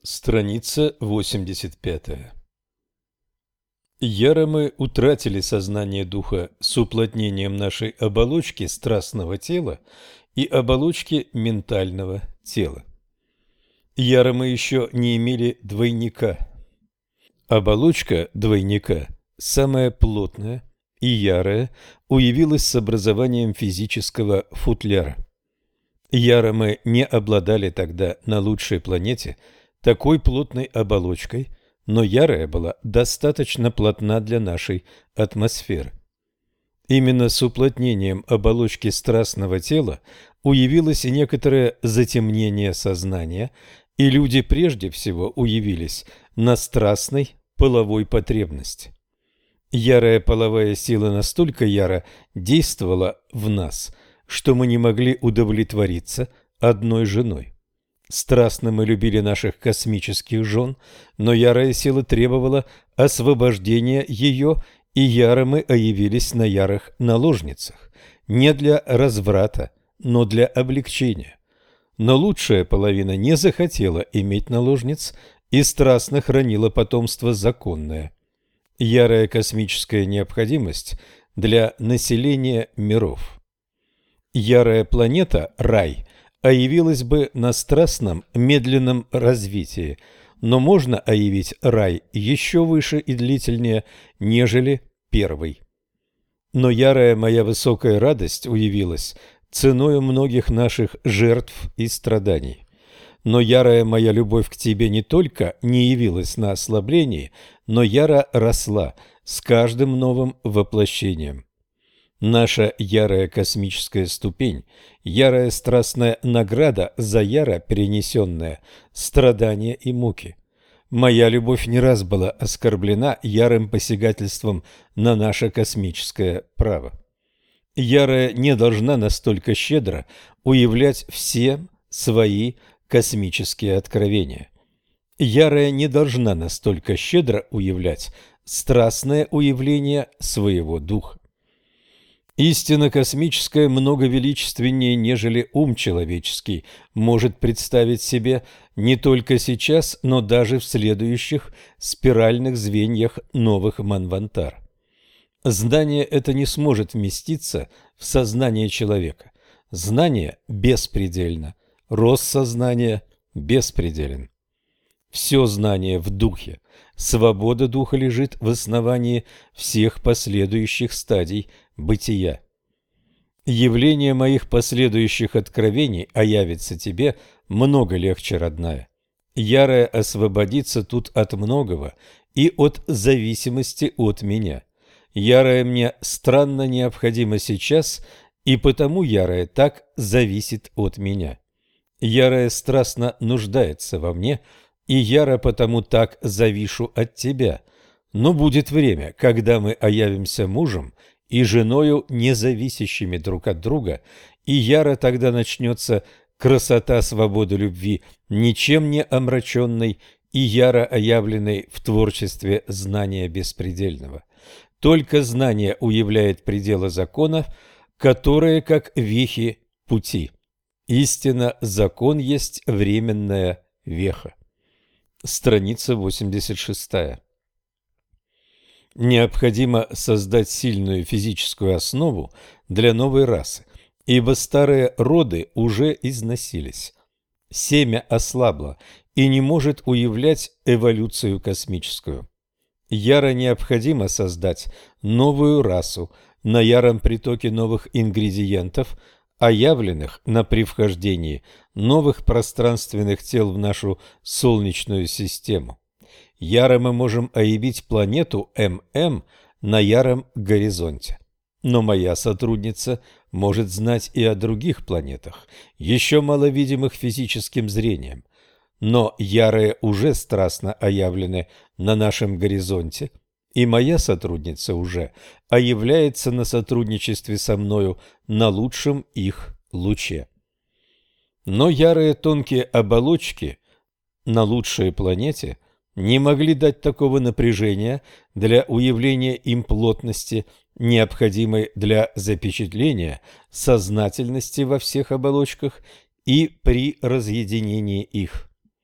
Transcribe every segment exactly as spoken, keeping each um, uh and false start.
Страница восемьдесят пять. Яро мы утратили сознание духа с уплотнением нашей оболочки страстного тела и оболочки ментального тела. Яро мы еще не имели двойника. Оболочка двойника, самая плотная и ярая, уявилась с образованием физического футляра. Яро мы не обладали тогда на лучшей планете такой плотной оболочкой, но ярая была достаточно плотна для нашей атмосферы. Именно с уплотнением оболочки страстного тела уявилось и некоторое затемнение сознания, и люди прежде всего уявились на страстной половой потребности. Ярая половая сила настолько яро действовала в нас, что мы не могли удовлетвориться одной женой. Страстно мы любили наших космических жен, но ярая сила требовала освобождения ее, и яро мы оявились на ярых наложницах, не для разврата, но для облегчения. Но лучшая половина не захотела иметь наложниц и страстно хранила потомство законное. Ярая космическая необходимость для населения миров. Ярая планета, рай, оявилась бы на страстном, медленном развитии, но можно оявить рай еще выше и длительнее, нежели первый. Но ярая моя высокая радость уявилась ценою многих наших жертв и страданий. Но ярая моя любовь к тебе не только не явилась на ослаблении, но яро росла с каждым новым воплощением. Наша ярая космическая ступень, ярая страстная награда за яро перенесенное страдания и муки. Моя любовь не раз была оскорблена ярым посягательством на наше космическое право. Ярая не должна настолько щедро уявлять всем свои космические откровения. Ярая не должна настолько щедро уявлять страстное уявление своего духа. Истина космическая много величественнее, нежели ум человеческий может представить себе не только сейчас, но даже в следующих спиральных звеньях новых манвантар. Знание это не сможет вместиться в сознание человека. Знание беспредельно, рост сознания беспределен. Все знание в духе, свобода духа лежит в основании всех последующих стадий бытия. Явление моих последующих откровений оявится тебе много легче, родная. Ярая освободится тут от многого и от зависимости от меня. Ярая мне странно необходима сейчас, и потому ярая так зависит от меня. Ярая страстно нуждается во мне, и яро потому так завишу от тебя. Но будет время, когда мы оявимся мужем и женою, независящими друг от друга, и яро тогда начнется красота свободы любви, ничем не омраченной и яро оявленной в творчестве знания беспредельного. Только знание уявляет пределы закона, которые как вехи пути. Истинно, закон есть временная веха. Страница восемьдесят шесть. Необходимо создать сильную физическую основу для новой расы, ибо старые роды уже износились. Семя ослабло и не может уявлять эволюцию космическую. Яро необходимо создать новую расу на яром притоке новых ингредиентов, оявленных на привхождении новых пространственных тел в нашу Солнечную систему. Яро мы можем оявить планету эм эм на яром горизонте. Но моя сотрудница может знать и о других планетах, еще маловидимых физическим зрением. Но ярые уже страстно оявлены на нашем горизонте, и моя сотрудница уже оявляется на сотрудничестве со мною на лучшем их луче. Но ярые тонкие оболочки на лучшей планете не могли дать такого напряжения для уявления им плотности, необходимой для запечатления сознательности во всех оболочках и при разъединении их.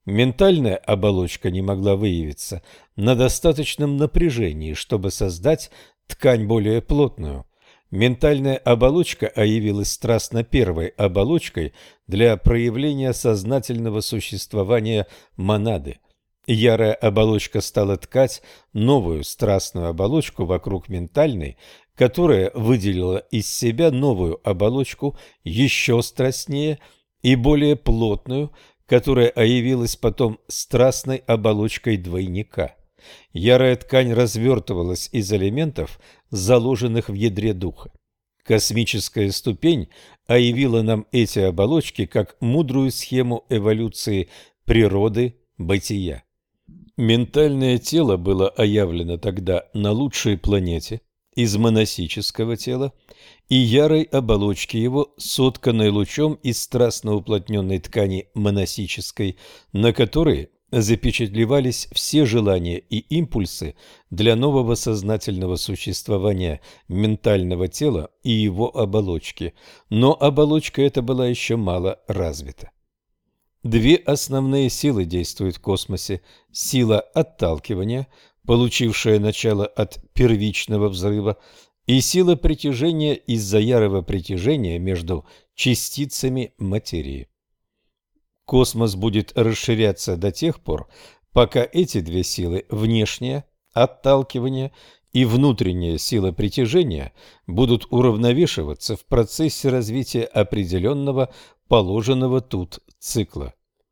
Ментальная оболочка не могла выявиться на достаточном напряжении, чтобы создать ткань более плотную. Ментальная оболочка явилась страстно первой оболочкой для проявления сознательного существования монады. Ярая оболочка стала ткать новую страстную оболочку вокруг ментальной, которая выделила из себя новую оболочку еще страстнее и более плотную, которая явилась потом страстной оболочкой двойника. Ярая ткань развертывалась из элементов, заложенных в ядре духа. Космическая ступень явила нам эти оболочки как мудрую схему эволюции природы бытия. Ментальное тело было оявлено тогда на лучшей планете из монасического тела и ярой оболочки его, сотканной лучом из страстно уплотненной ткани монасической, на которой запечатлевались все желания и импульсы для нового сознательного существования ментального тела и его оболочки, но оболочка эта была еще мало развита. Две основные силы действуют в космосе: сила отталкивания, получившая начало от первичного взрыва, и сила притяжения из-за ярого притяжения между частицами материи. Космос будет расширяться до тех пор, пока эти две силы, внешняя отталкивание и внутренняя сила притяжения, будут уравновешиваться в процессе развития определенного положенного тут цикла.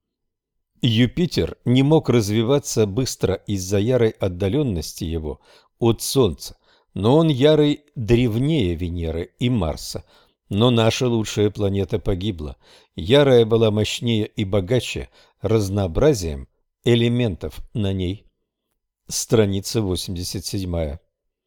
Юпитер не мог развиваться быстро из-за ярой отдаленности его от Солнца, но он ярый древнее Венеры и Марса. Но наша лучшая планета погибла. Ярая была мощнее и богаче разнообразием элементов на ней. Страница восемьдесят семь.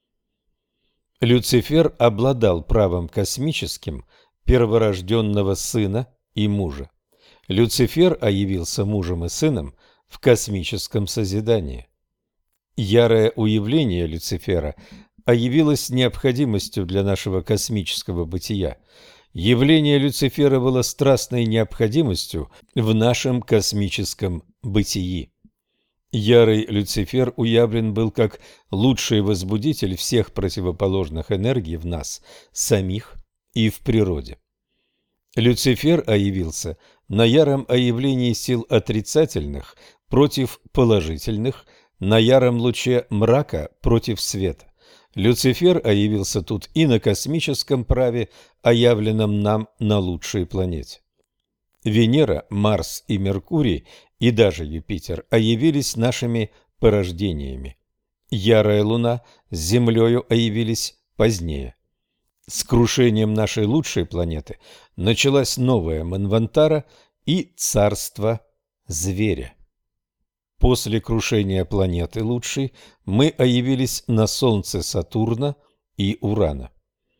Люцифер обладал правом космическим перворожденного сына и мужа. Люцифер явился мужем и сыном в космическом созидании. Ярое уявление Люцифера явилось необходимостью для нашего космического бытия. Явление Люцифера было страстной необходимостью в нашем космическом бытии. Ярый Люцифер уявлен был как лучший возбудитель всех противоположных энергий в нас самих и в природе. Люцифер явился на яром явлении сил отрицательных против положительных, на яром луче мрака против света. Люцифер явился тут и на космическом праве, явленном нам на лучшей планете. Венера, Марс и Меркурий, и даже Юпитер явились нашими порождениями. Ярая Луна с Землею явились позднее. С крушением нашей лучшей планеты началась новая Манвантара и царство зверя. После крушения планеты лучшей мы явились на Солнце Сатурна и Урана.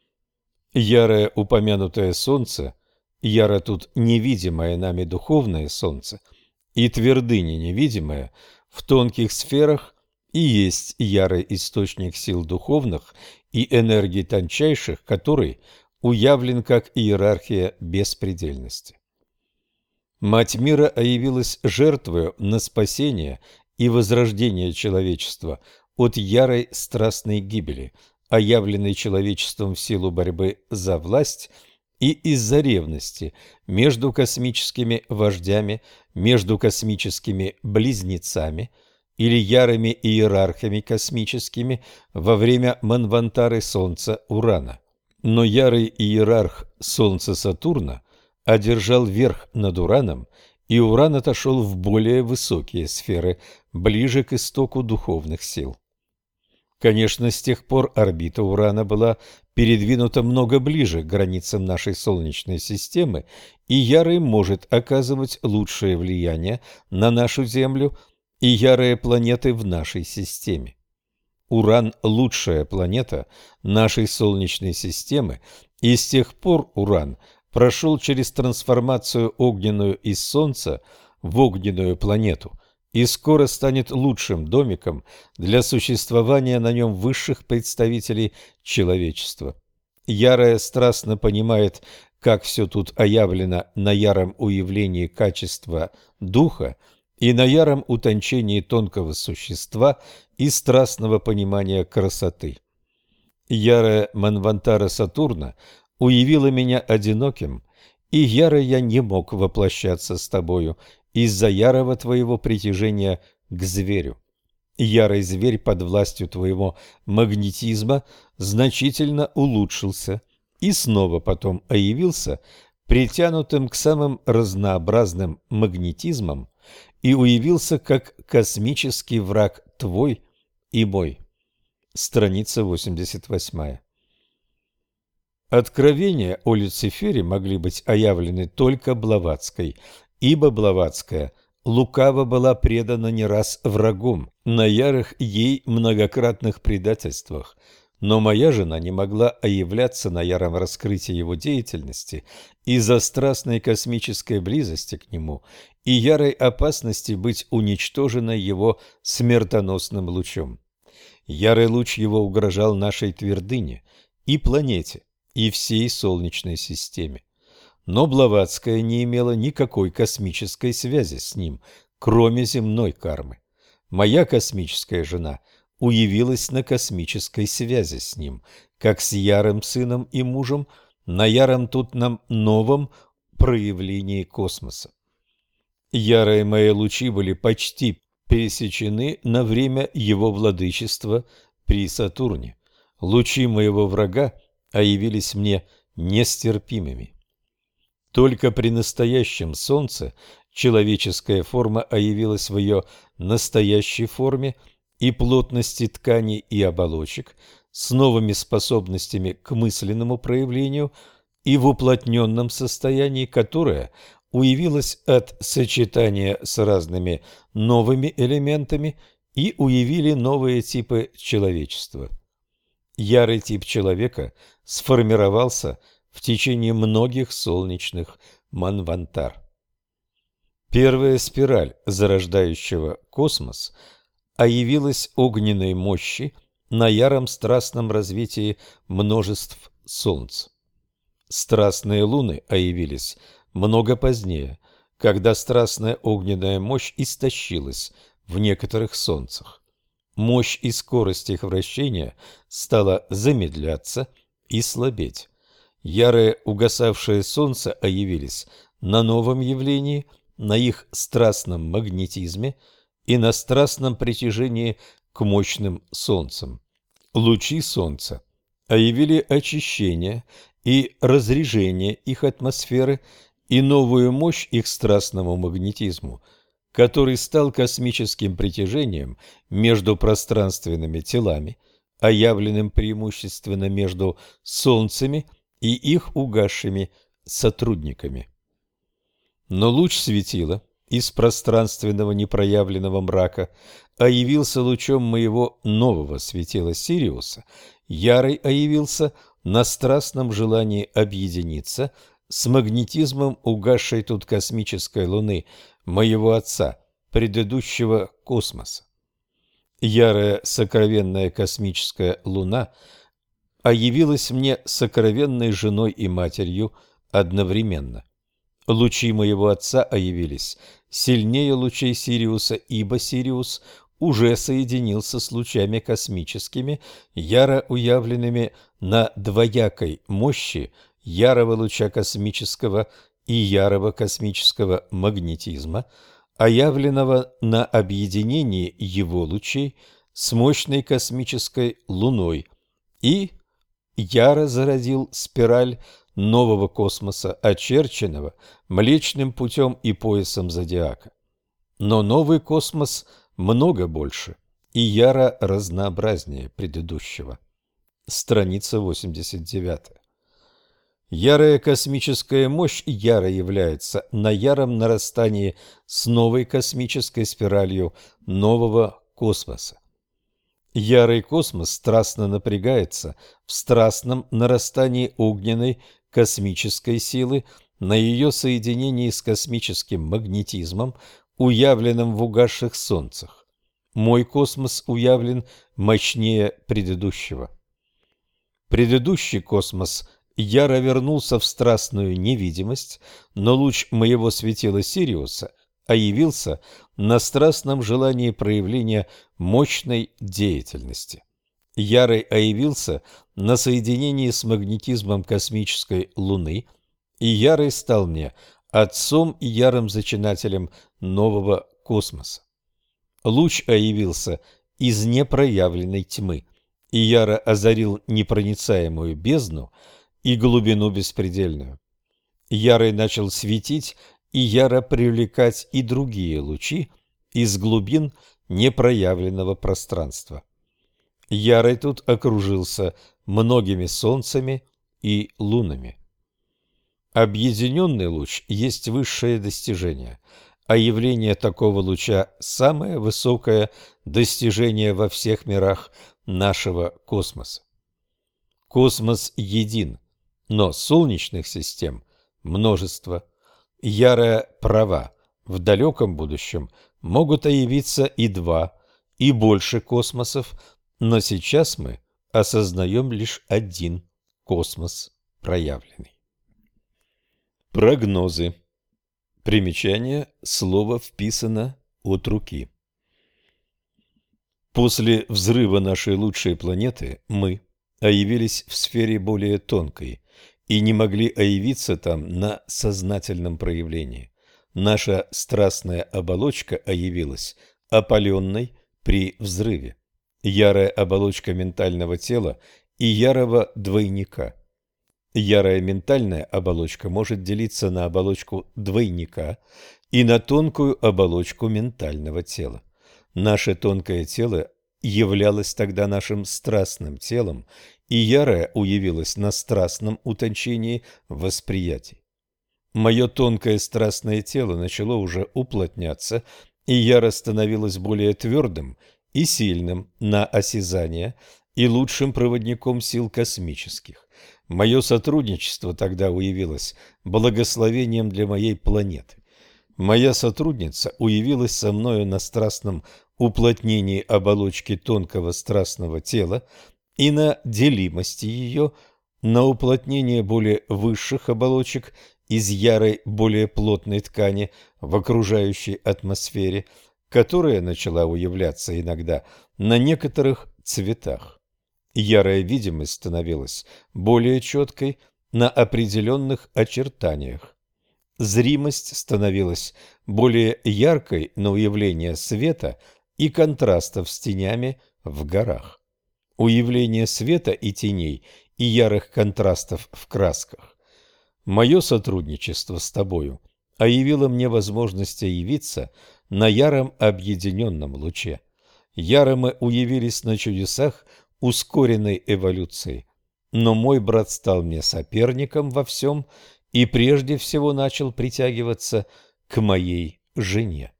Ярое упомянутое Солнце, яро тут невидимое нами духовное Солнце, и твердыня невидимая в тонких сферах и есть ярый источник сил духовных и энергий тончайших, который уявлен как иерархия беспредельности. Мать мира явилась жертвою на спасение и возрождение человечества от ярой страстной гибели, явленной человечеством в силу борьбы за власть и из-за ревности между космическими вождями, между космическими близнецами или ярыми иерархами космическими во время Манвантары Солнца Урана. Но ярый иерарх Солнца Сатурна одержал верх над Ураном, и Уран отошел в более высокие сферы, ближе к истоку духовных сил. Конечно, с тех пор орбита Урана была передвинута много ближе к границам нашей Солнечной системы, и ярый может оказывать лучшее влияние на нашу Землю и ярые планеты в нашей системе. Уран – лучшая планета нашей Солнечной системы, и с тех пор Уран – прошел через трансформацию огненную из Солнца в огненную планету и скоро станет лучшим домиком для существования на нем высших представителей человечества. Ярая страстно понимает, как все тут оявлено на яром уявлении качества духа и на яром утончении тонкого существа и страстного понимания красоты. Ярая Манвантара Сатурна уявила меня одиноким, и яро я не мог воплощаться с тобою из-за ярого твоего притяжения к зверю. Ярый зверь под властью твоего магнетизма значительно улучшился и снова потом оявился притянутым к самым разнообразным магнетизмам и уявился как космический враг твой и мой. Страница восемьдесят восемь. Откровения о Люцифере могли быть оявлены только Блаватской, ибо Блаватская лукаво была предана не раз врагом на ярых ей многократных предательствах, но моя жена не могла оявляться на яром раскрытии его деятельности из-за страстной космической близости к нему и ярой опасности быть уничтоженной его смертоносным лучом. Ярый луч его угрожал нашей твердыне и планете, и всей Солнечной системе. Но Блаватская не имела никакой космической связи с ним, кроме земной кармы. Моя космическая жена уявилась на космической связи с ним, как с ярым сыном и мужем, на яром тут нам новом проявлении космоса. Ярые мои лучи были почти пересечены на время его владычества при Сатурне. Лучи моего врага явились мне нестерпимыми. Только при настоящем Солнце человеческая форма явилась в ее настоящей форме и плотности тканей и оболочек с новыми способностями к мысленному проявлению и в уплотненном состоянии, которое уявилось от сочетания с разными новыми элементами и уявили новые типы человечества. Ярый тип человека сформировался в течение многих солнечных манвантар. Первая спираль зарождающего космос явилась огненной мощи на яром страстном развитии множеств солнц. Страстные луны явились много позднее, когда страстная огненная мощь истощилась в некоторых солнцах. Мощь и скорость их вращения стала замедляться и слабеть. Ярые угасавшие солнца явились на новом явлении, на их страстном магнетизме и на страстном притяжении к мощным солнцам. Лучи солнца явили очищение и разрежение их атмосферы и новую мощь их страстному магнетизму, который стал космическим притяжением между пространственными телами, оявленным преимущественно между солнцами и их угасшими сотрудниками. Но луч светила из пространственного непроявленного мрака явился лучом моего нового светила Сириуса, ярый явился на страстном желании объединиться с магнетизмом угасшей тут космической луны моего отца, предыдущего космоса. Ярая сокровенная космическая луна явилась мне сокровенной женой и матерью одновременно. Лучи моего отца явились сильнее лучей Сириуса, ибо Сириус уже соединился с лучами космическими, яро уявленными на двоякой мощи ярого луча космического и ярого космического магнетизма, оявленного на объединении его лучей с мощной космической луной, и яро зародил спираль нового космоса, очерченного Млечным путем и поясом зодиака. Но новый космос много больше и яро разнообразнее предыдущего. Страница восемьдесят девять. Ярая космическая мощь яро является на яром нарастании с новой космической спиралью нового космоса. Ярый космос страстно напрягается в страстном нарастании огненной космической силы на ее соединении с космическим магнетизмом, уявленным в угасших солнцах. Мой космос уявлен мощнее предыдущего. Предыдущий космос яро вернулся в страстную невидимость, но луч моего светила Сириуса а явился на страстном желании проявления мощной деятельности. Ярый оявился на соединении с магнетизмом космической Луны, и Ярый стал мне отцом и ярым зачинателем нового космоса. Луч оявился из непроявленной тьмы, и яро озарил непроницаемую бездну и глубину беспредельную. Ярый начал светить и яро привлекать и другие лучи из глубин непроявленного пространства. Ярый тут окружился многими солнцами и лунами. Объединенный луч есть высшее достижение, а явление такого луча – самое высокое достижение во всех мирах нашего космоса. Космос един, но солнечных систем множество. Ярая права, в далеком будущем могут появиться и два, и больше космосов, но сейчас мы осознаем лишь один космос проявленный. Прогнозы. Примечание. Слово вписано от руки. После взрыва нашей лучшей планеты мы оявились в сфере более тонкой и не могли оявиться там на сознательном проявлении. Наша страстная оболочка оявилась опаленной при взрыве. Ярая оболочка ментального тела и ярого двойника. Ярая ментальная оболочка может делиться на оболочку двойника и на тонкую оболочку ментального тела. Наше тонкое тело являлось тогда нашим страстным телом, и ярое уявилось на страстном утончении восприятий. Мое тонкое страстное тело начало уже уплотняться, и яро становилось более твердым и сильным на осязание и лучшим проводником сил космических. Мое сотрудничество тогда уявилось благословением для моей планеты. Моя сотрудница уявилась со мною на страстном уплотнении оболочки тонкого страстного тела и на делимости ее, на уплотнение более высших оболочек из ярой более плотной ткани в окружающей атмосфере, которая начала уявляться иногда на некоторых цветах. Ярая видимость становилась более четкой на определенных очертаниях. Зримость становилась более яркой на уявление света и контрастов с тенями в горах. Уявление света и теней и ярых контрастов в красках. Мое сотрудничество с тобою оявило мне возможность явиться на яром объединенном луче. Яро мы уявились на чудесах ускоренной эволюции, но мой брат стал мне соперником во всем и прежде всего начал притягиваться к моей жене.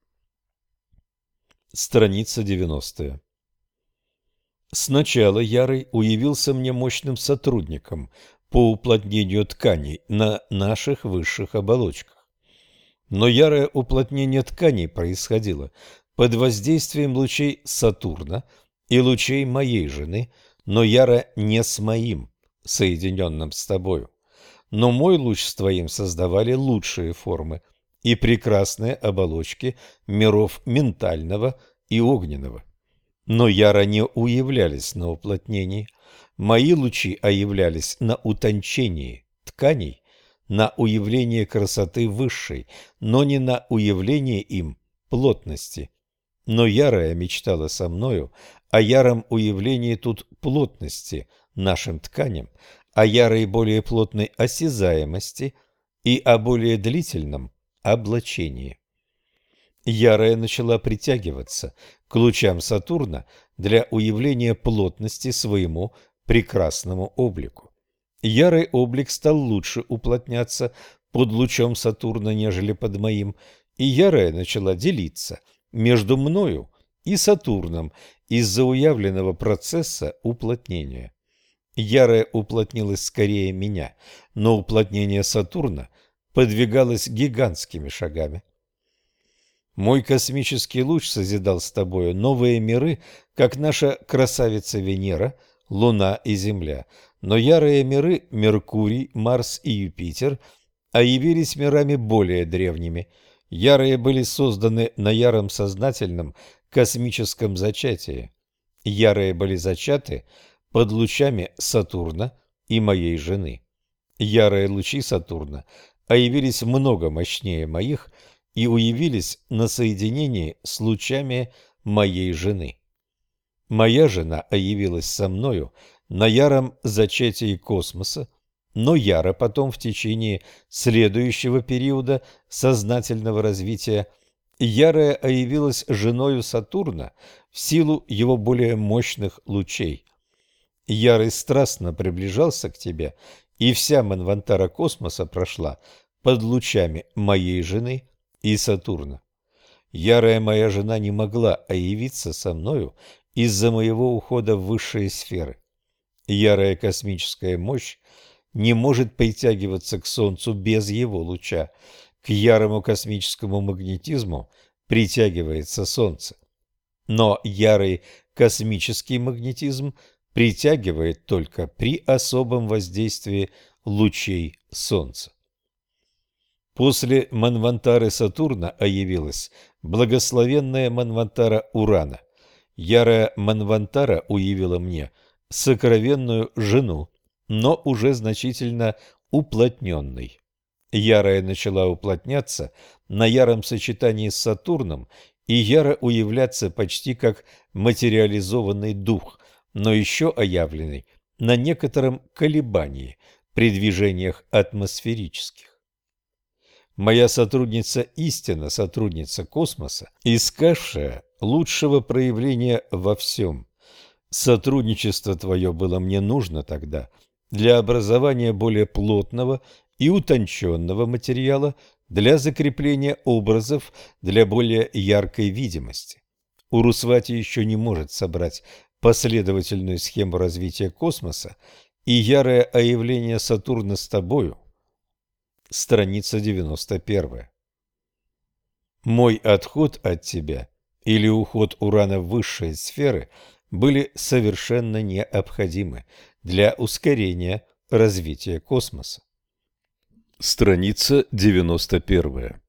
Страница девяностая. Сначала Ярый уявился мне мощным сотрудником по уплотнению тканей на наших высших оболочках. Но ярое уплотнение тканей происходило под воздействием лучей Сатурна и лучей моей жены, но яро не с моим, соединенным с тобою. Но мой луч с твоим создавали лучшие формы и прекрасные оболочки миров ментального и огненного. Но яро не уявлялись на уплотнении. Мои лучи оявлялись на утончении тканей, на уявление красоты высшей, но не на уявление им плотности. Но ярая мечтала со мною о яром уявлении тут плотности нашим тканям, о ярой более плотной осязаемости и о более длительном облачении. Ярая начала притягиваться к лучам Сатурна для уявления плотности своему прекрасному облику. Ярый облик стал лучше уплотняться под лучом Сатурна, нежели под моим, и ярая начала делиться между мною и Сатурном из-за уявленного процесса уплотнения. Ярая уплотнилась скорее меня, но уплотнение Сатурна подвигалось гигантскими шагами. Мой космический луч созидал с тобою новые миры, как наша красавица Венера, Луна и Земля, но ярые миры Меркурий, Марс и Юпитер, а явились мирами более древними. Ярые были созданы на яром сознательном космическом зачатии. Ярые были зачаты под лучами Сатурна и моей жены. Ярые лучи Сатурна оявились много мощнее моих и уявились на соединении с лучами моей жены. Моя жена оявилась со мною на яром зачатии космоса, но яро потом в течение следующего периода сознательного развития ярая оявилась женою Сатурна в силу его более мощных лучей. Ярый страстно приближался к тебе, и вся Манвантара космоса прошла под лучами моей жены и Сатурна. Ярая моя жена не могла оявиться со мною из-за моего ухода в высшие сферы. Ярая космическая мощь не может притягиваться к Солнцу без его луча. К ярому космическому магнетизму притягивается Солнце. Но ярый космический магнетизм притягивает только при особом воздействии лучей Солнца. После Манвантары Сатурна оявилась благословенная Манвантара Урана. Ярая Манвантара уявила мне сокровенную жену, но уже значительно уплотненной. Ярая начала уплотняться на яром сочетании с Сатурном и яро уявляться почти как материализованный дух, но еще оявленный на некотором колебании при движениях атмосферических. Моя сотрудница истина, сотрудница космоса, искавшая лучшего проявления во всем. Сотрудничество твое было мне нужно тогда для образования более плотного и утонченного материала, для закрепления образов, для более яркой видимости. Урусвати еще не может собрать последовательную схему развития космоса, и ярое оявление Сатурна с тобою. Страница девяносто первая. Мой отход от тебя или уход Урана в высшие сферы были совершенно необходимы для ускорения развития космоса. Страница девяносто первая.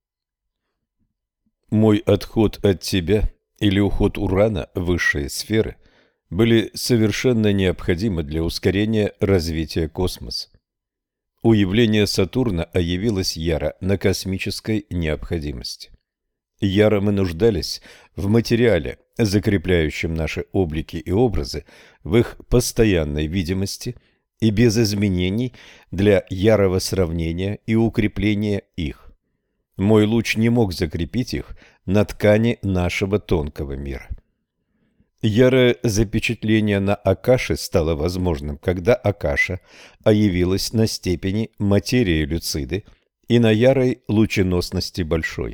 Мой отход от тебя или уход Урана в высшие сферы были совершенно необходимы для ускорения развития космоса. У явления Сатурна оявилось яро на космической необходимости. Яро мы нуждались в материале, закрепляющем наши облики и образы в их постоянной видимости и без изменений для ярого сравнения и укрепления их. Мой луч не мог закрепить их на ткани нашего тонкого мира. Ярое запечатление на Акаше стало возможным, когда Акаша оявилась на степени материи люциды и на ярой лученосности большой.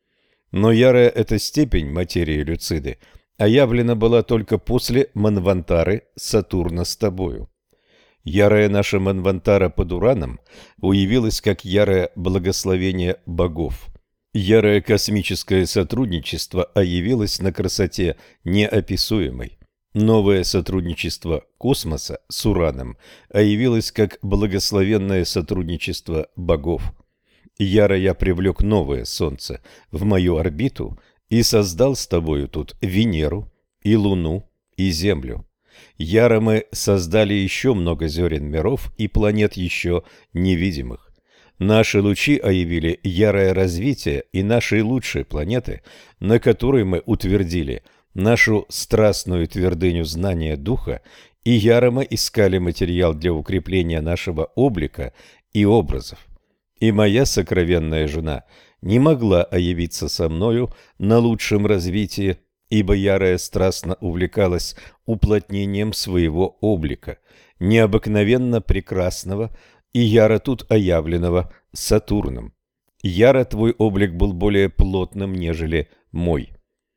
Но ярая эта степень материи люциды оявлена была только после Манвантары Сатурна с тобою. Ярая наша Манвантара под Ураном уявилась как ярое благословение богов. Ярое космическое сотрудничество оявилось на красоте неописуемой. Новое сотрудничество космоса с Ураном оявилось как благословенное сотрудничество богов. Яро я привлек новое Солнце в мою орбиту и создал с тобою тут Венеру и Луну и Землю. Яро мы создали еще много зерен миров и планет еще невидимых. Наши лучи оявили ярое развитие и нашей лучшей планеты, на которой мы утвердили нашу страстную твердыню знания духа, и яро мы искали материал для укрепления нашего облика и образов. И моя сокровенная жена не могла оявиться со мною на лучшем развитии, ибо ярая страстно увлекалась уплотнением своего облика, необыкновенно прекрасного и яро тут оявленного Сатурном. Яро твой облик был более плотным, нежели мой.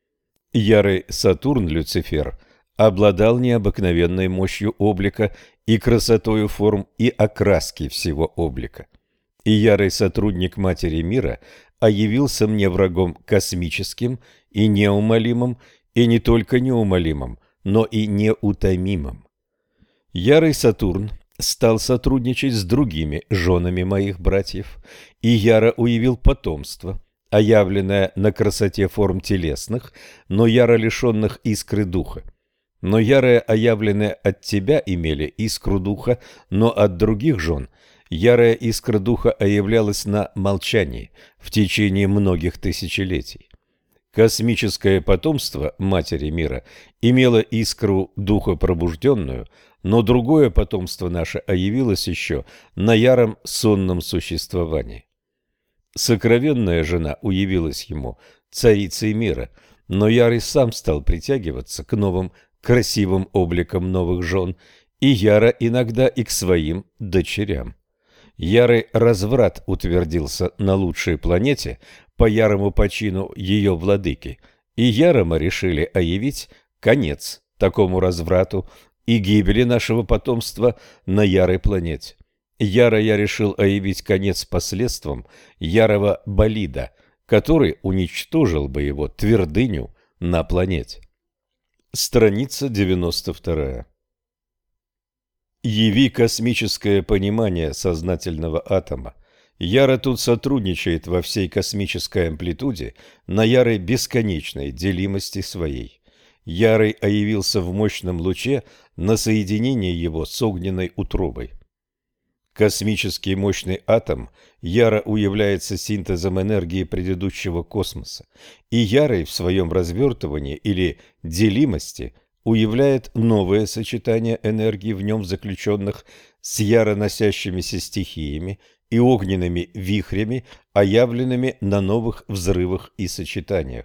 Ярый Сатурн Люцифер обладал необыкновенной мощью облика и красотою форм и окраски всего облика. И ярый сотрудник Матери Мира явился мне врагом космическим и неумолимым, и не только неумолимым, но и неутомимым. Ярый Сатурн стал сотрудничать с другими женами моих братьев, и яро уявил потомство, а явленное на красоте форм телесных, но яро лишенных искры духа. Но ярые, оявленные от тебя, имели искру духа, но от других жен ярая искра духа оявлялась на молчании в течение многих тысячелетий. Космическое потомство Матери Мира имело искру духа пробужденную, но другое потомство наше оявилось еще на яром сонном существовании. Сокровенная жена уявилась ему царицей мира, но Ярый сам стал притягиваться к новым красивым обликам новых жен, и Яро иногда и к своим дочерям. Ярый разврат утвердился на лучшей планете по ярому почину ее владыки, и яромо решили оявить конец такому разврату и гибели нашего потомства на ярой планете. Яро я решил оявить конец последствиям ярого болида, который уничтожил бы его твердыню на планете. Страница девяносто вторая. Яви космическое понимание сознательного атома. Яро тут сотрудничает во всей космической амплитуде на ярой бесконечной делимости своей. Ярый оявился в мощном луче на соединение его с огненной утробой. Космический мощный атом яро уявляется синтезом энергии предыдущего космоса, и ярый в своем развертывании или делимости уявляет новое сочетание энергии в нем заключенных с яроносящимися стихиями и огненными вихрями, оявленными на новых взрывах и сочетаниях.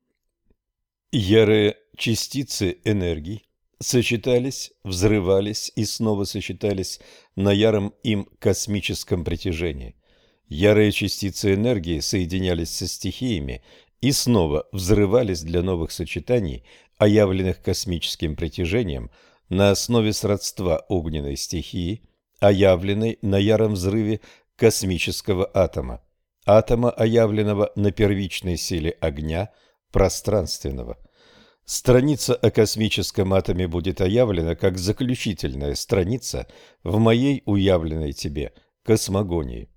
Ярые частицы энергии сочетались, взрывались и снова сочетались на яром им космическом притяжении. Ярые частицы энергии соединялись со стихиями и снова взрывались для новых сочетаний, оявленных космическим притяжением на основе сродства огненной стихии, оявленной на яром взрыве космического атома, атома, оявленного на первичной силе огня пространственного. Страница о космическом атоме будет оявлена как заключительная страница в моей уявленной тебе космогонии.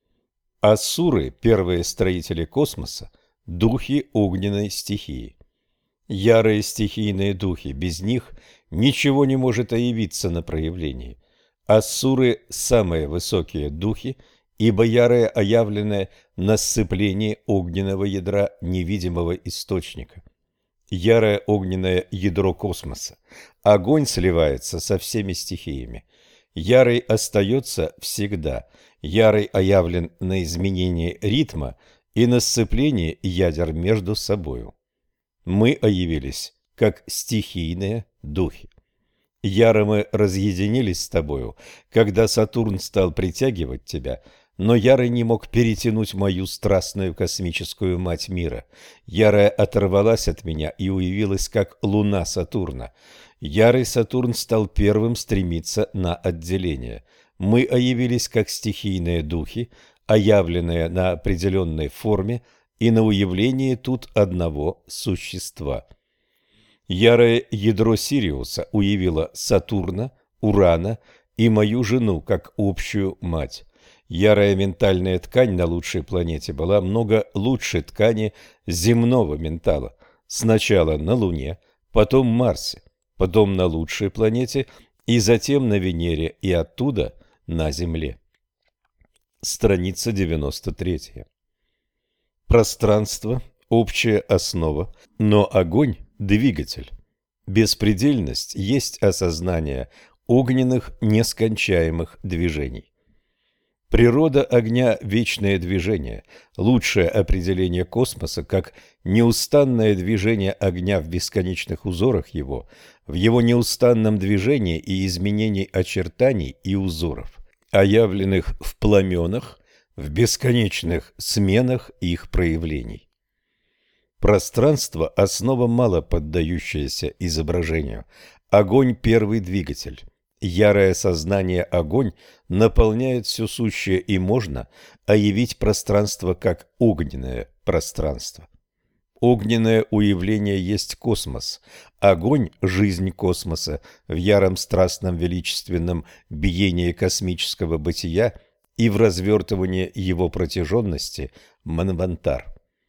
Ассуры, первые строители космоса, духи огненной стихии. Ярые стихийные духи, без них ничего не может оявиться на проявлении. Ассуры – самые высокие духи, ибо ярые оявленные на сцеплении огненного ядра невидимого источника. Ярое огненное ядро космоса. Огонь сливается со всеми стихиями. Ярый остается всегда. Ярый оявлен на изменении ритма и на сцеплении ядер между собою. Мы оявились как стихийные духи. Яро мы разъединились с тобою, когда Сатурн стал притягивать тебя, но Ярый не мог перетянуть мою страстную космическую мать мира. Ярая оторвалась от меня и уявилась как луна Сатурна. Ярый Сатурн стал первым стремиться на отделение. Мы оявились как стихийные духи, оявленные на определенной форме и на уявлении тут одного существа. Ярое ядро Сириуса уявило Сатурна, Урана и мою жену как общую мать. Ярая ментальная ткань на лучшей планете была много лучше ткани земного ментала. Сначала на Луне, потом Марсе, потом на лучшей планете и затем на Венере и оттуда на Земле. Страница девяносто третья. Пространство – общая основа, но огонь – двигатель. Беспредельность есть осознание огненных нескончаемых движений. Природа огня – вечное движение, лучшее определение космоса как неустанное движение огня в бесконечных узорах его, в его неустанном движении и изменении очертаний и узоров, оявленных в пламенах, в бесконечных сменах их проявлений. Пространство – основа, мало поддающаяся изображению. Огонь – первый двигатель. Ярое сознание огонь наполняет все сущее, и можно оявить пространство как огненное пространство. Огненное уявление есть космос. Огонь – жизнь космоса в яром страстном величественном биении космического бытия и в развертывании его протяженности манвантар.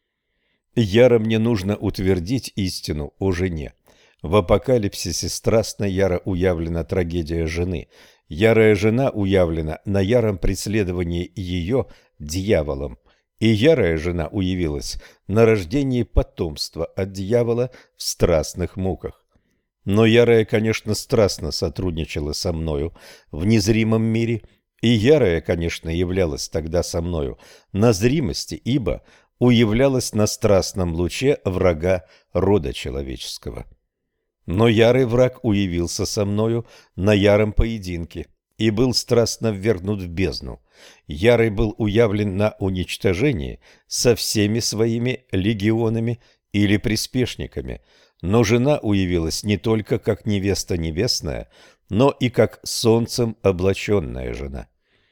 Яро мне нужно утвердить истину о жене. В апокалипсисе страстно яро уявлена трагедия жены. Ярая жена уявлена на яром преследовании ее дьяволом. И ярая жена уявилась на рождении потомства от дьявола в страстных муках. Но ярая, конечно, страстно сотрудничала со мною в незримом мире, и ярая, конечно, являлась тогда со мною на зримости, ибо уявлялась на страстном луче врага рода человеческого. Но ярый враг уявился со мною на яром поединке и был страстно ввергнут в бездну. Ярый был уявлен на уничтожении со всеми своими легионами или приспешниками, но жена уявилась не только как невеста небесная, но и как солнцем облаченная жена.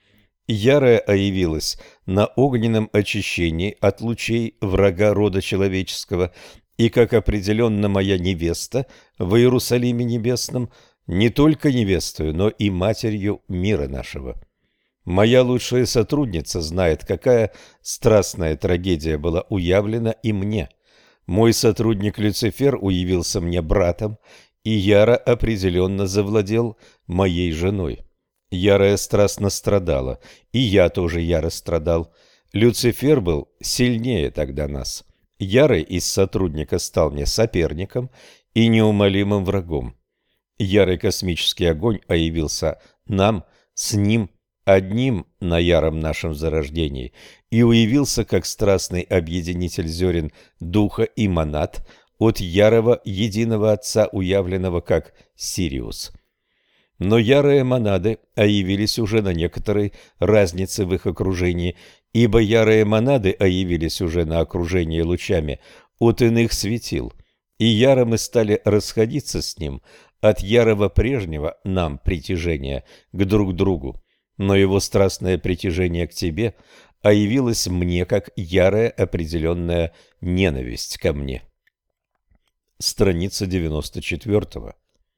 Ярая явилась на огненном очищении от лучей врага рода человеческого, и как определенно моя невеста в Иерусалиме небесном, не только невестою, но и матерью мира нашего. Моя лучшая сотрудница знает, какая страстная трагедия была уявлена и мне. Мой сотрудник Люцифер уявился мне братом, и яро определенно завладел моей женой. Ярая страстно страдала, и я тоже яро страдал. Люцифер был сильнее тогда нас. Ярый из сотрудника стал мне соперником и неумолимым врагом. Ярый космический огонь явился нам с ним одним на яром нашем зарождении и уявился как страстный объединитель зерен духа и монад от ярого единого Отца, уявленного как Сириус. Но ярые монады явились уже на некоторой разнице в их окружении, ибо ярые монады явились уже на окружении лучами от иных светил, и яро мы стали расходиться с ним от ярого прежнего нам притяжения к друг другу, но его страстное притяжение к тебе явилось мне как ярая определенная ненависть ко мне. Страница девяносто четыре.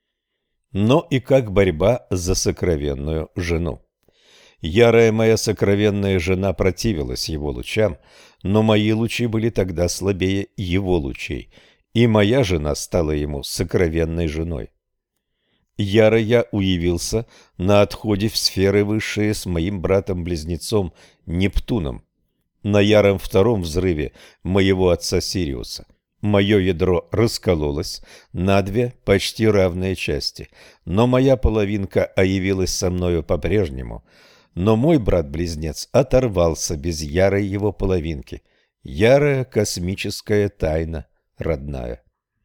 Но и как борьба за сокровенную жену. Ярая моя сокровенная жена противилась его лучам, но мои лучи были тогда слабее его лучей, и моя жена стала ему сокровенной женой. Яро я уявился на отходе в сферы высшие с моим братом-близнецом Нептуном, на яром втором взрыве моего отца Сириуса. Мое ядро раскололось на две почти равные части, но моя половинка явилась со мною по-прежнему, но мой брат-близнец оторвался без ярой его половинки. Ярая космическая тайна родная.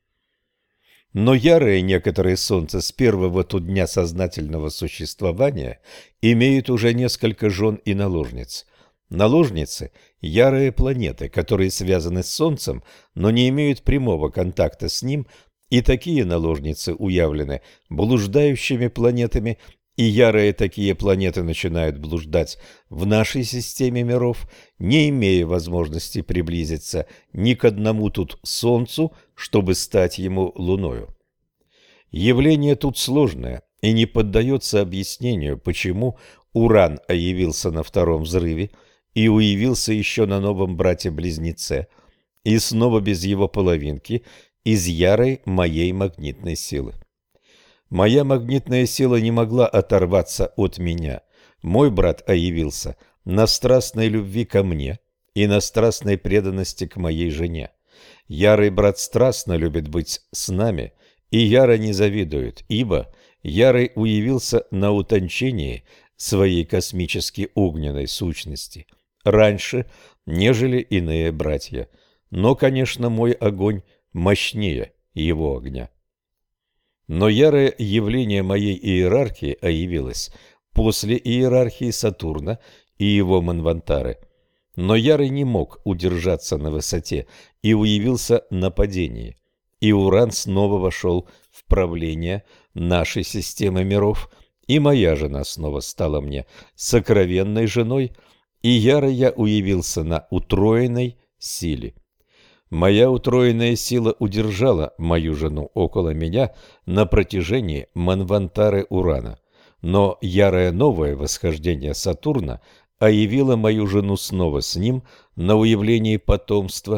Но ярые некоторые солнца с первого тут дня сознательного существования имеют уже несколько жен и наложниц. Наложницы – ярые планеты, которые связаны с Солнцем, но не имеют прямого контакта с ним, и такие наложницы уявлены блуждающими планетами, и ярые такие планеты начинают блуждать в нашей системе миров, не имея возможности приблизиться ни к одному тут Солнцу, чтобы стать ему Луною. Явление тут сложное и не поддается объяснению, почему Уран явился на втором взрыве, и уявился еще на новом брате-близнеце, и снова без его половинки, из ярой моей магнитной силы. Моя магнитная сила не могла оторваться от меня. Мой брат явился на страстной любви ко мне и на страстной преданности к моей жене. Ярый брат страстно любит быть с нами, и яро не завидует, ибо ярый уявился на утончении своей космически огненной сущности раньше, нежели иные братья. Но, конечно, мой огонь мощнее его огня. Но ярое явление моей иерархии явилось после иерархии Сатурна и его Манвантары. Но ярый не мог удержаться на высоте и уявился на падении. И Уран снова вошел в правление нашей системы миров, и моя жена снова стала мне сокровенной женой, и яро я уявился на утроенной силе. Моя утроенная сила удержала мою жену около меня на протяжении Манвантары Урана, но ярое новое восхождение Сатурна явило мою жену снова с ним на уявлении потомства,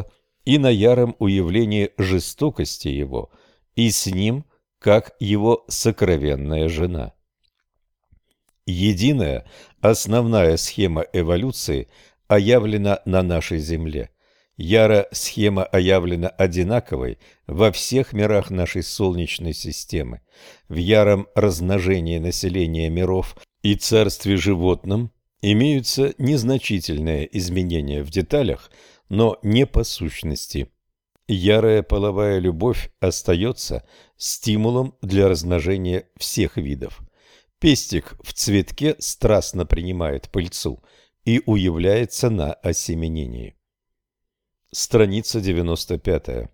и на яром уявлении жестокости его, и с ним, как его сокровенная жена. Единая, основная схема эволюции оявлена на нашей Земле. Яро схема оявлена одинаковой во всех мирах нашей Солнечной системы. В яром размножении населения миров и царстве животном имеются незначительные изменения в деталях, но не по сущности. Ярая половая любовь остается стимулом для размножения всех видов. Пестик в цветке страстно принимает пыльцу и уявляется на осеменении. Страница девяносто пятая.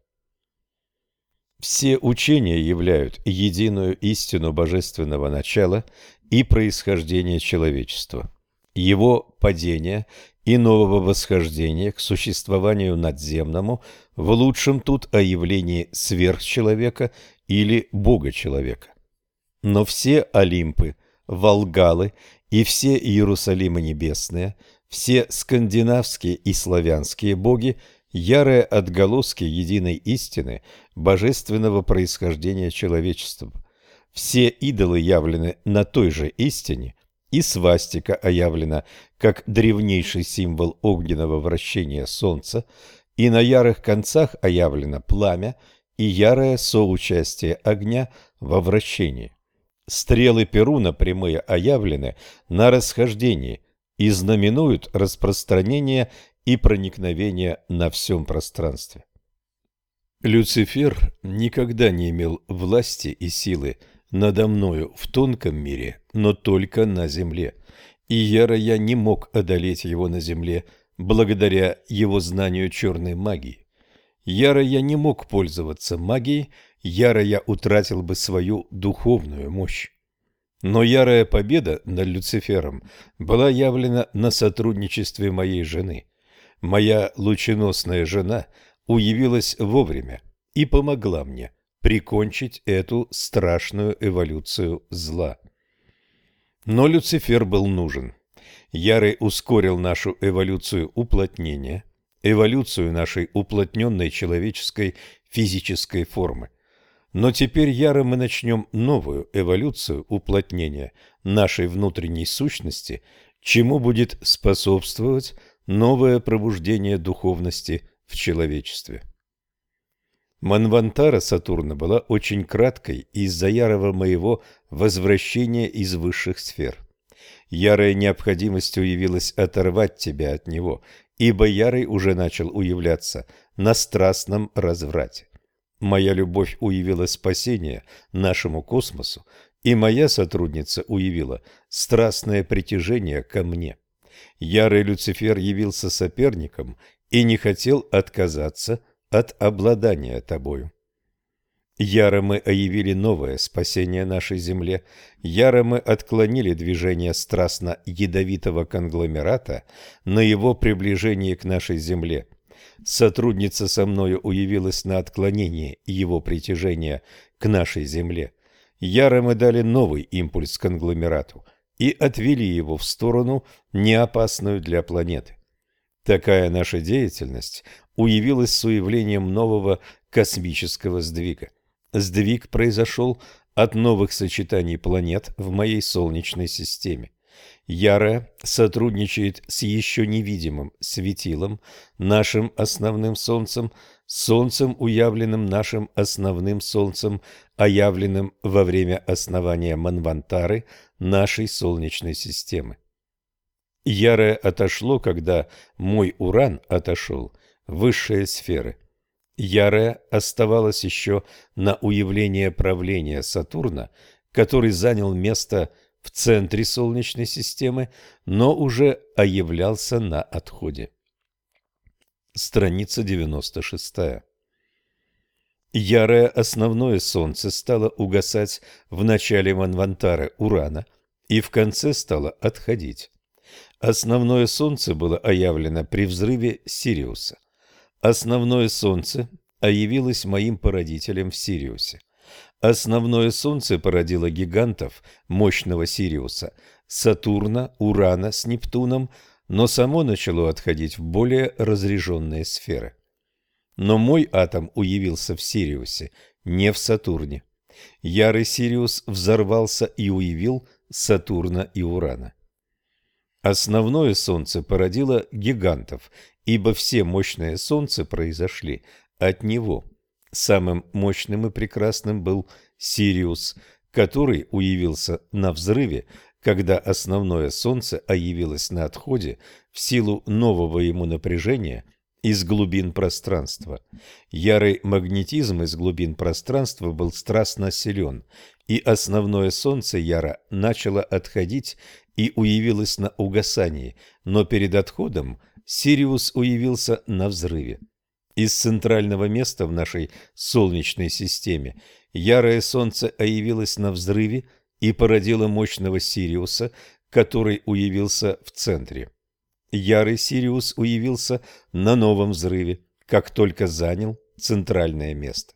Все учения являют единую истину божественного начала и происхождения человечества, его падения и нового восхождения к существованию надземному, в лучшем тут о явлении сверхчеловека или бога-человека. Но все Олимпы, Волгалы и все Иерусалимы небесные, все скандинавские и славянские боги – ярые отголоски единой истины божественного происхождения человечества. Все идолы явлены на той же истине, и свастика оявлена как древнейший символ огненного вращения Солнца, и на ярых концах оявлено пламя и ярое соучастие огня во вращении. Стрелы Перуна прямые оявлены на расхождении и знаменуют распространение и проникновение на всем пространстве. Люцифер никогда не имел власти и силы надо мною в тонком мире, но только на земле, и яро я не мог одолеть его на земле благодаря его знанию черной магии. Яро я не мог пользоваться магией, яро я утратил бы свою духовную мощь. Но ярая победа над Люцифером была явлена на сотрудничестве моей жены. Моя лученосная жена уявилась вовремя и помогла мне прикончить эту страшную эволюцию зла. Но Люцифер был нужен. Ярый ускорил нашу эволюцию уплотнения, эволюцию нашей уплотненной человеческой физической формы. Но теперь яро мы начнем новую эволюцию уплотнения нашей внутренней сущности, чему будет способствовать новое пробуждение духовности в человечестве. Манвантара Сатурна была очень краткой из-за ярого моего возвращения из высших сфер. Ярая необходимость уявилась оторвать тебя от него, ибо ярый уже начал уявляться на страстном разврате. Моя любовь уявила спасение нашему космосу, и моя сотрудница уявила страстное притяжение ко мне. Ярый Люцифер явился соперником и не хотел отказаться от обладания тобою. Яро мы оявили новое спасение нашей земле, яро мы отклонили движение страстно ядовитого конгломерата на его приближение к нашей земле. Сотрудница со мною уявилась на отклонении его притяжения к нашей земле. Яро мы дали новый импульс конгломерату и отвели его в сторону, неопасную для планеты. Такая наша деятельность уявилась с уявлением нового космического сдвига. Сдвиг произошел от новых сочетаний планет в моей Солнечной системе. Яро сотрудничает с еще невидимым светилом, нашим основным Солнцем, Солнцем, уявленным нашим основным Солнцем, оявленным во время основания Манвантары нашей Солнечной системы. Яро отошло, когда мой Уран отошел в высшие сферы. Яро оставалось еще на уявление правления Сатурна, который занял место в центре Солнечной системы, но уже оявлялся на отходе. Страница девяносто шестая. Ярое основное Солнце стало угасать в начале Манвантары Урана и в конце стало отходить. Основное Солнце было оявлено при взрыве Сириуса. Основное Солнце оявилось моим породителем в Сириусе. Основное Солнце породило гигантов мощного Сириуса, Сатурна, Урана с Нептуном, но само начало отходить в более разреженные сферы. Но мой атом уявился в Сириусе, не в Сатурне. Ярый Сириус взорвался и уявил Сатурна и Урана. Основное Солнце породило гигантов, ибо все мощные Солнца произошли от него. Самым мощным и прекрасным был Сириус, который уявился на взрыве, когда основное Солнце явилось на отходе в силу нового ему напряжения из глубин пространства. Ярый магнетизм из глубин пространства был страстно силен, и основное Солнце яро начало отходить и уявилось на угасании, но перед отходом Сириус уявился на взрыве. Из центрального места в нашей Солнечной системе ярое Солнце явилось на взрыве и породило мощного Сириуса, который уявился в центре. Ярый Сириус уявился на новом взрыве, как только занял центральное место.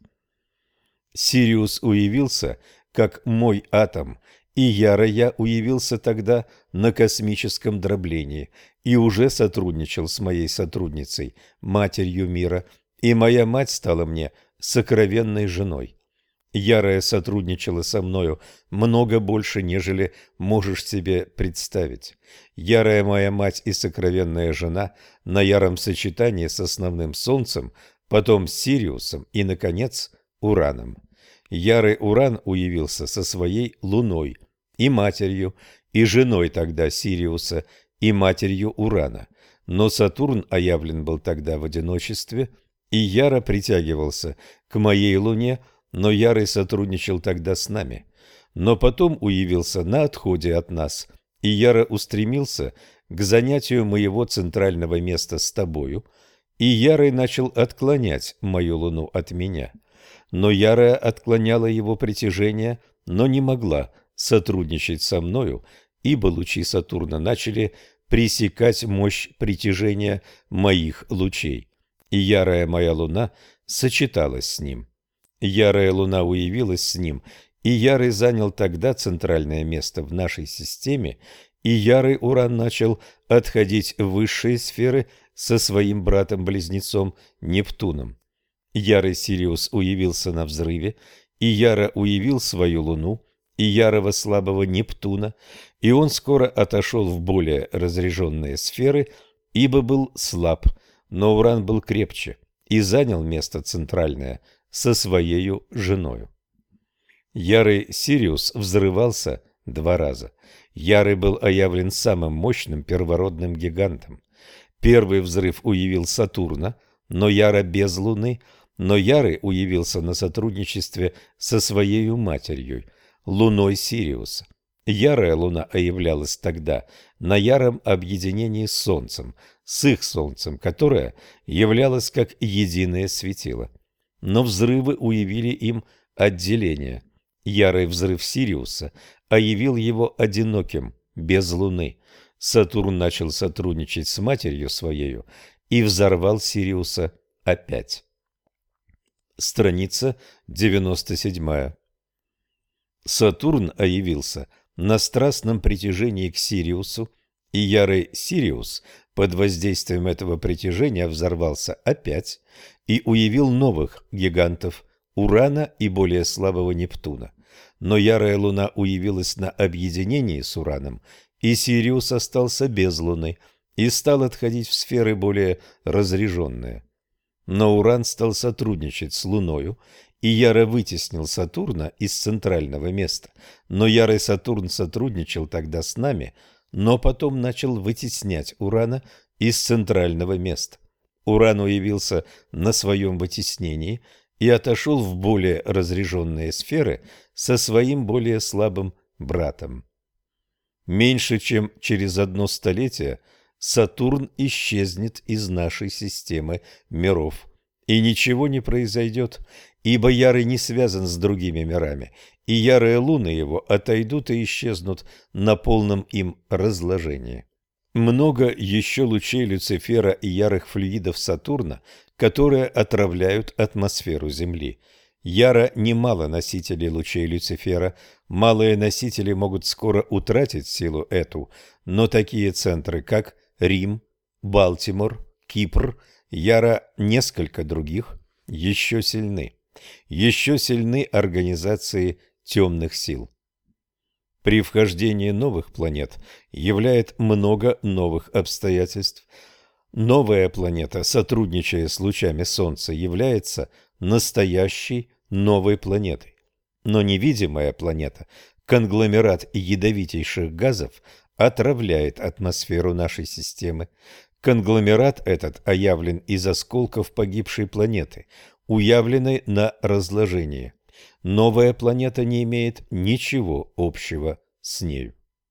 Сириус уявился как мой атом, и яро я уявился тогда на космическом дроблении и уже сотрудничал с моей сотрудницей, матерью мира, и моя мать стала мне сокровенной женой. Ярая сотрудничала со мною много больше, нежели можешь себе представить. Ярая моя мать и сокровенная жена на яром сочетании с основным Солнцем, потом с Сириусом и, наконец, Ураном. Ярый Уран уявился со своей Луной и матерью, и женой тогда Сириуса, и матерью Урана. Но Сатурн оявлен был тогда в одиночестве, и яро притягивался к моей Луне, но ярый сотрудничал тогда с нами. Но потом уявился на отходе от нас, и яро устремился к занятию моего центрального места с тобою, и ярый начал отклонять мою Луну от меня. Но ярая отклоняла его притяжение, но не могла сотрудничать со мною, ибо лучи Сатурна начали пресекать мощь притяжения моих лучей, и ярая моя Луна сочеталась с ним. Ярая Луна уявилась с ним, и ярый занял тогда центральное место в нашей системе, и ярый Уран начал отходить в высшие сферы со своим братом-близнецом Нептуном. Ярый Сириус уявился на взрыве, и яро уявил свою Луну, и ярого слабого Нептуна, и он скоро отошел в более разряженные сферы, ибо был слаб, но Уран был крепче и занял место центральное со своею женою. Ярый Сириус взрывался два раза. Ярый был оявлен самым мощным первородным гигантом. Первый взрыв уявил Сатурна, но яро без Луны, но ярый уявился на сотрудничестве со своею матерью, Луной Сириуса. Ярая Луна оявлялась тогда на яром объединении с Солнцем, с их Солнцем, которое являлось как единое светило. Но взрывы уявили им отделение. Ярый взрыв Сириуса оявил его одиноким, без Луны. Сатурн начал сотрудничать с матерью своею и взорвал Сириуса опять. Страница девяносто семь. Сатурн оявился на страстном притяжении к Сириусу, и ярый Сириус под воздействием этого притяжения взорвался опять и уявил новых гигантов Урана и более слабого Нептуна. Но ярая Луна уявилась на объединении с Ураном, и Сириус остался без Луны и стал отходить в сферы более разряженные. Но Уран стал сотрудничать с Луною, и яро вытеснил Сатурна из центрального места. Но ярый Сатурн сотрудничал тогда с нами, но потом начал вытеснять Урана из центрального места. Уран уявился на своем вытеснении и отошел в более разряженные сферы со своим более слабым братом. Меньше чем через одно столетие Сатурн исчезнет из нашей системы миров, и ничего не произойдет, ибо ярый не связан с другими мирами, и ярые луны его отойдут и исчезнут на полном им разложении. Много еще лучей Люцифера и ярых флюидов Сатурна, которые отравляют атмосферу Земли. Яро немало носителей лучей Люцифера, малые носители могут скоро утратить силу эту, но такие центры, как Рим, Балтимор, Кипр, Яра несколько других еще сильны. Еще сильны организации темных сил. При вхождении новых планет являет много новых обстоятельств. Новая планета, сотрудничая с лучами Солнца, является настоящей новой планетой. Но невидимая планета, конгломерат ядовитейших газов, отравляет атмосферу нашей системы. Конгломерат этот оявлен из осколков погибшей планеты, уявленной на разложение. Новая планета не имеет ничего общего с нею.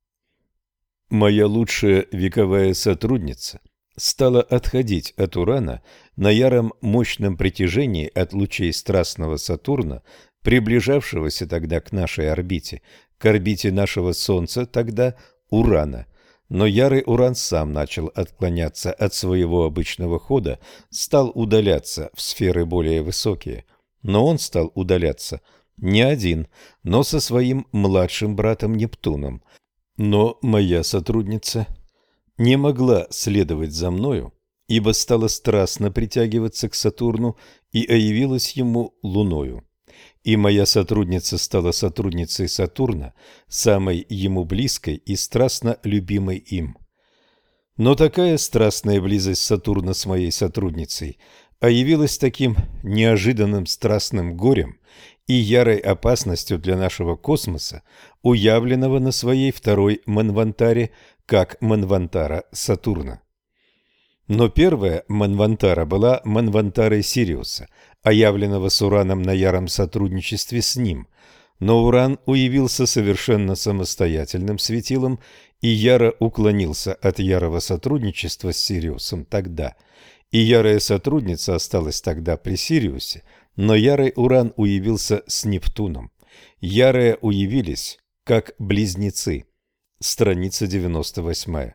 Моя лучшая вековая сотрудница стала отходить от Урана на яром мощном притяжении от лучей страстного Сатурна, приближавшегося тогда к нашей орбите, к орбите нашего Солнца, тогда Урана. Но ярый Уран сам начал отклоняться от своего обычного хода, стал удаляться в сферы более высокие. Но он стал удаляться не один, но со своим младшим братом Нептуном. Но моя сотрудница не могла следовать за мною, ибо стала страстно притягиваться к Сатурну и явилась ему луною. И моя сотрудница стала сотрудницей Сатурна, самой ему близкой и страстно любимой им. Но такая страстная близость Сатурна с моей сотрудницей явилась таким неожиданным страстным горем и ярой опасностью для нашего космоса, уявленного на своей второй Манвантаре, как Манвантара Сатурна. Но первая Манвантара была Манвантарой Сириуса, оявленного с Ураном на яром сотрудничестве с ним. Но Уран уявился совершенно самостоятельным светилом и яро уклонился от ярого сотрудничества с Сириусом тогда. И ярая сотрудница осталась тогда при Сириусе, но ярый Уран уявился с Нептуном. Ярые уявились как близнецы. Страница девяносто восемь.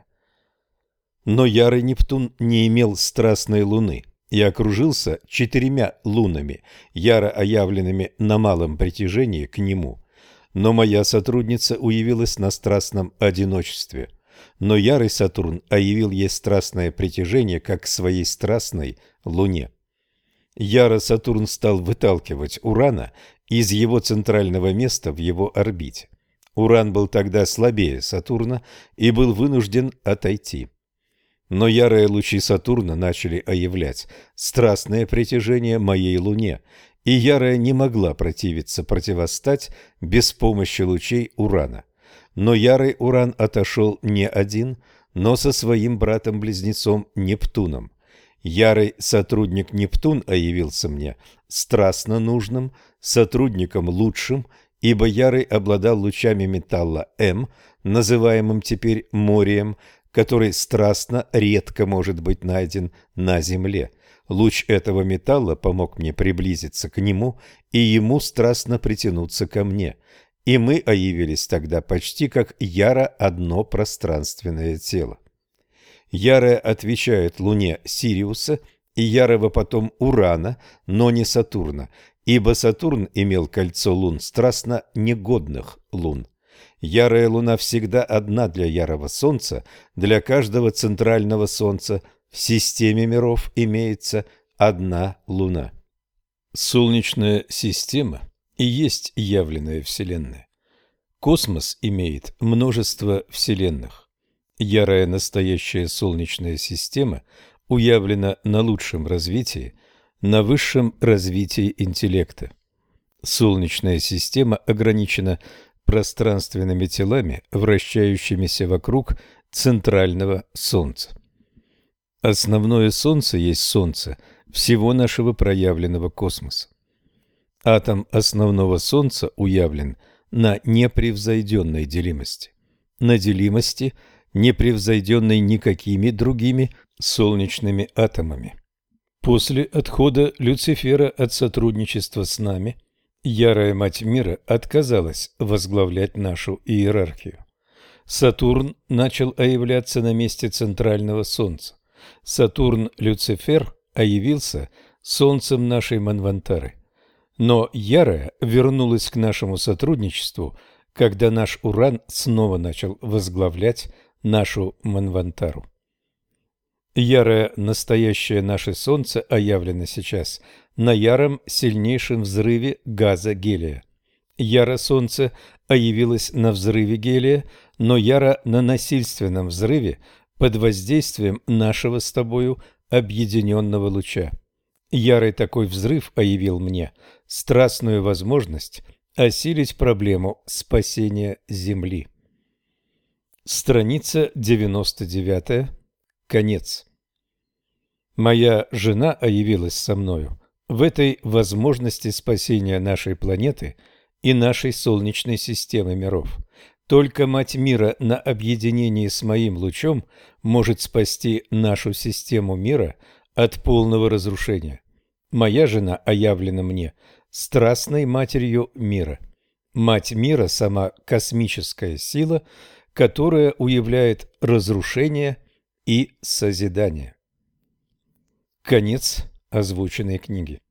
Но ярый Нептун не имел страстной луны и окружился четырьмя лунами, яро оявленными на малом притяжении к нему. Но моя сотрудница уявилась на страстном одиночестве. Но ярый Сатурн оявил ей страстное притяжение, как к своей страстной луне. Яро Сатурн стал выталкивать Урана из его центрального места в его орбите. Уран был тогда слабее Сатурна и был вынужден отойти. Но ярые лучи Сатурна начали оявлять страстное притяжение моей Луне, и ярая не могла противиться, противостать без помощи лучей Урана. Но ярый Уран отошел не один, но со своим братом-близнецом Нептуном. Ярый сотрудник Нептун явился мне страстно нужным, сотрудником лучшим, ибо ярый обладал лучами металла М, называемым теперь морием, который страстно редко может быть найден на Земле. Луч этого металла помог мне приблизиться к нему и ему страстно притянуться ко мне. И мы явились тогда почти как яро одно пространственное тело. Ярое отвечает Луне Сириуса и ярого потом Урана, но не Сатурна, ибо Сатурн имел кольцо лун страстно негодных лун. Ярая Луна всегда одна для ярого Солнца, для каждого центрального Солнца в системе миров имеется одна Луна. Солнечная система и есть явленная Вселенная. Космос имеет множество вселенных. Ярая настоящая Солнечная система уявлена на лучшем развитии, на высшем развитии интеллекта. Солнечная система ограничена пространственными телами, вращающимися вокруг центрального Солнца. Основное Солнце есть Солнце всего нашего проявленного космоса. Атом основного Солнца уявлен на непревзойденной делимости, на делимости, непревзойденной никакими другими солнечными атомами. После отхода Люцифера от сотрудничества с нами, ярая мать мира отказалась возглавлять нашу иерархию. Сатурн начал оявляться на месте центрального Солнца. Сатурн-Люцифер оявился Солнцем нашей Манвантары. Но ярая вернулась к нашему сотрудничеству, когда наш Уран снова начал возглавлять нашу Манвантару. Ярое настоящее наше Солнце оявлено сейчас на яром сильнейшем взрыве газа гелия. Яро Солнце оявилось на взрыве гелия, но яро на насильственном взрыве под воздействием нашего с тобою объединенного луча. Ярый такой взрыв оявил мне страстную возможность осилить проблему спасения Земли. Страница девяносто девять. Конец. Моя жена оявилась со мною в этой возможности спасения нашей планеты и нашей Солнечной системы миров. Только Мать Мира на объединении с моим лучом может спасти нашу систему мира от полного разрушения. Моя жена оявлена мне страстной Матерью Мира. Мать Мира – сама космическая сила, которая уявляет разрушение и созидание. Конец озвученной книги.